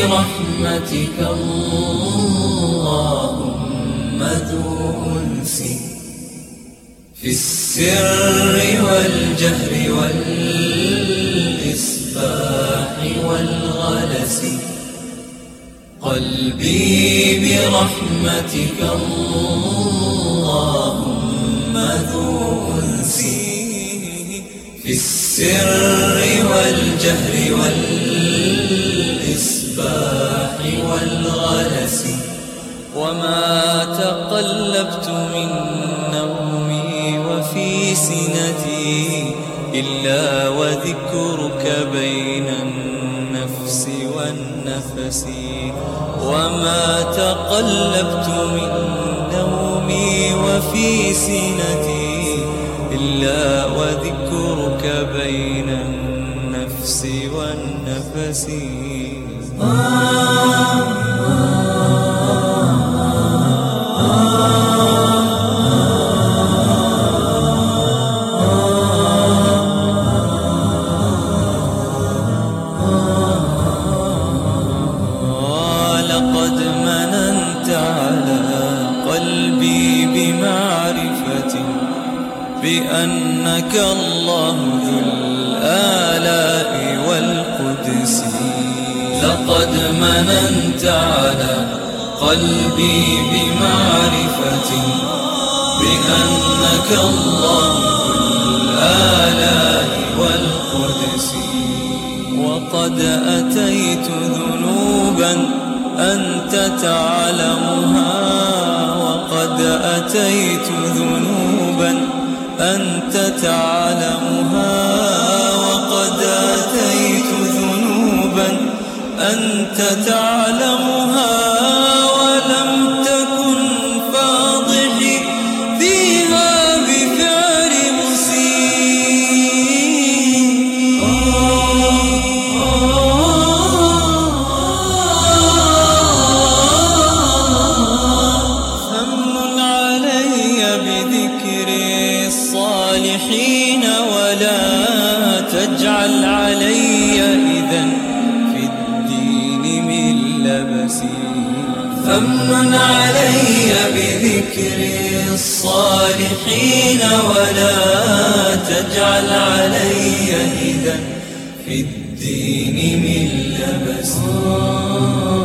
برحمتك اللهم ذو أنس في السر والجهر والإصباح والغلس. قلبي برحمتك اللهم ذو أنس في السر والجهر والإصباح والغلس. وما تقلبت من نومي وفي سنتي إلا وذكرك بين النفس والنفس. وما تقلبت من نومي وفي سنتي إلا وذكرك بين النفس والنفس. لقد مننت على قلبي بمعرفة بأنك الله ذو الآلاء والقدس. لقد مننت على قلبي بمعرفة بأنك الله ذو الآلاء والقدس. وقد أتيت ذنوبا أنت تعلمها. وقد أتيت ذنوبا أنت تعلمها. وقد أتيت ذنوبا أنت تعلمها. ولم تكن فاضحي فيها بفعل مسيء. فمن علي بذكر الصالحين ولا تجعل علي إذن في الدين من لبسي. فمن علي بذكر الصالحين ولا تجعل علي إذن في الدين من لبسي.